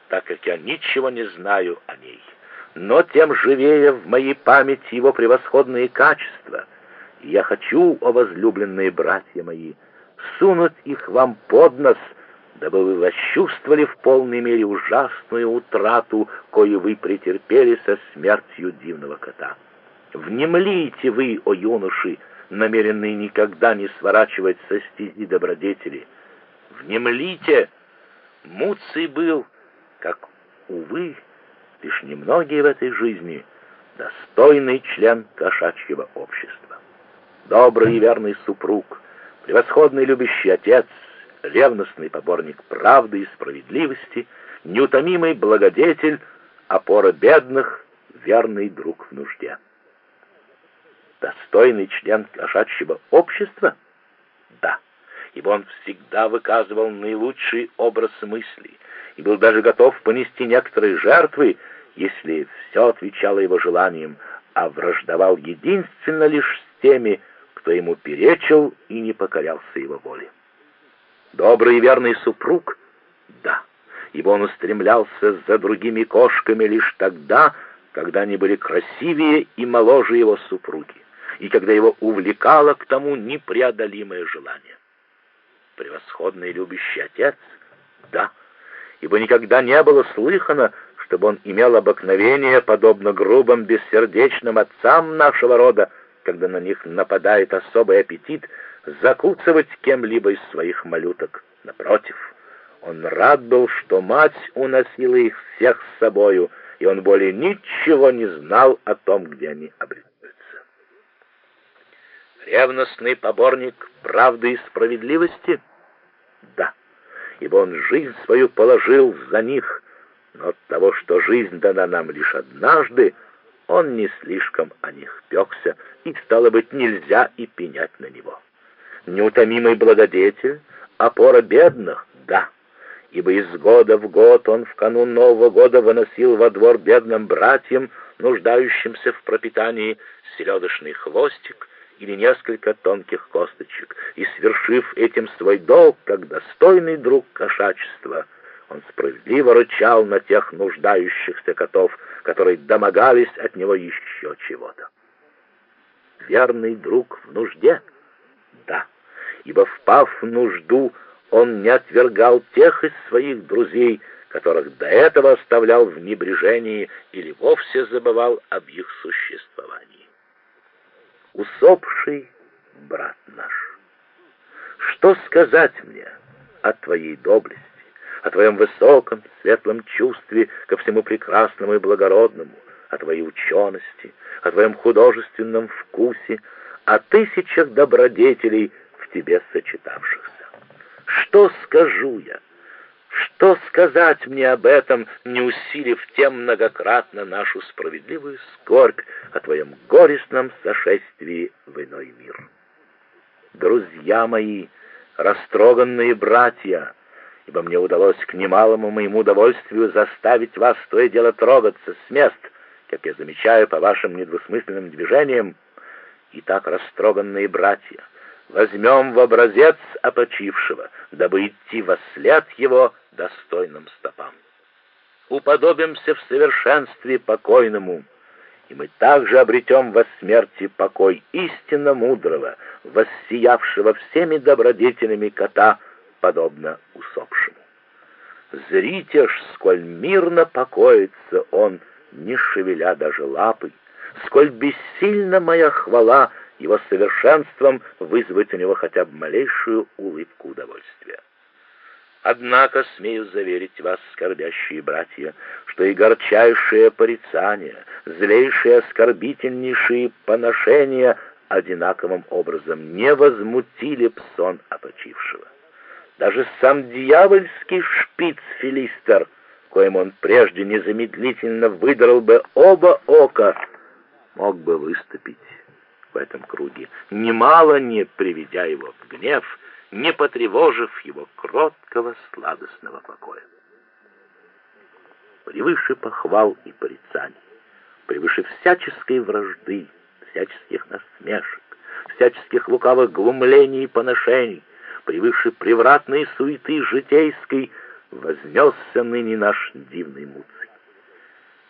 так как я ничего не знаю о ней. Но тем живее в моей памяти его превосходные качества. И я хочу, о возлюбленные братья мои, сунуть их вам под нос, дабы вы восчувствовали в полной мере ужасную утрату, кою вы претерпели со смертью дивного кота. Внемлите вы, о юноши, намеренные никогда не сворачивать со стези добродетели. Внемлите! Муций был, как, увы, лишь немногие в этой жизни, достойный член кошачьего общества. Добрый и верный супруг, превосходный любящий отец, ревностный поборник правды и справедливости, неутомимый благодетель, опора бедных, верный друг в нужде. Достойный член кошачьего общества? Да, ибо он всегда выказывал наилучший образ мыслей и был даже готов понести некоторые жертвы, если все отвечало его желаниям, а враждовал единственно лишь с теми, кто ему перечил и не покорялся его воле. Добрый и верный супруг? Да, ибо он устремлялся за другими кошками лишь тогда, когда они были красивее и моложе его супруги, и когда его увлекало к тому непреодолимое желание. Превосходный любящий отец? Да, ибо никогда не было слыхано, чтобы он имел обыкновение, подобно грубым бессердечным отцам нашего рода, когда на них нападает особый аппетит, закусывать кем-либо из своих малюток. Напротив, он рад был, что мать уносила их всех с собою, и он более ничего не знал о том, где они обретаются. Ревностный поборник правды и справедливости? Да, ибо он жизнь свою положил за них, но от того, что жизнь дана нам лишь однажды, он не слишком о них пекся, и, стало быть, нельзя и пенять на него. Неутомимый благодетель, опора бедных? Да, ибо из года в год он в канун Нового года выносил во двор бедным братьям, нуждающимся в пропитании, селедочный хвостик или несколько тонких косточек, и, свершив этим свой долг, как достойный друг кошачества, он справедливо рычал на тех нуждающихся котов, которые домогались от него еще чего-то. Верный друг в нужде? Да, ибо, впав в нужду, он не отвергал тех из своих друзей, которых до этого оставлял в небрежении или вовсе забывал об их существовании. Усопший брат наш, что сказать мне о твоей доблести, о твоем высоком, светлом чувстве ко всему прекрасному и благородному, о твоей учености, о твоем художественном вкусе, о тысячах добродетелей в тебе сочетавшихся? Что скажу я? Что сказать мне об этом, не усилив тем многократно нашу справедливую скорбь о твоем горестном сошествии в иной мир? Друзья мои, растроганные братья, ибо мне удалось к немалому моему удовольствию заставить вас то и дело трогаться с мест, как я замечаю по вашим недвусмысленным движениям. Итак, растроганные братья, возьмем в образец опочившего, дабы идти во след его достойным стопам. Уподобимся в совершенстве покойному, и мы также обретем во смерти покой истинно мудрого, воссиявшего всеми добродетелями кота, подобно усопшему. Зрите ж, сколь мирно покоится он, не шевеля даже лапой, сколь бессильна моя хвала его совершенством вызвать у него хотя бы малейшую улыбку удовольствия. Однако смею заверить вас, скорбящие братья, что и горчайшие порицания, злейшие оскорбительнейшие поношения одинаковым образом не возмутили б сон опочившего. Даже сам дьявольский шпиц-филистер, коим он прежде незамедлительно выдрал бы оба ока, мог бы выступить в этом круге, немало не приведя его в гнев, не потревожив его кроткого сладостного покоя. Превыше похвал и порицаний, превыше всяческой вражды, всяческих насмешек, всяческих лукавых глумлений и поношений, превыше превратной суеты житейской, вознесся ныне наш дивный Муций.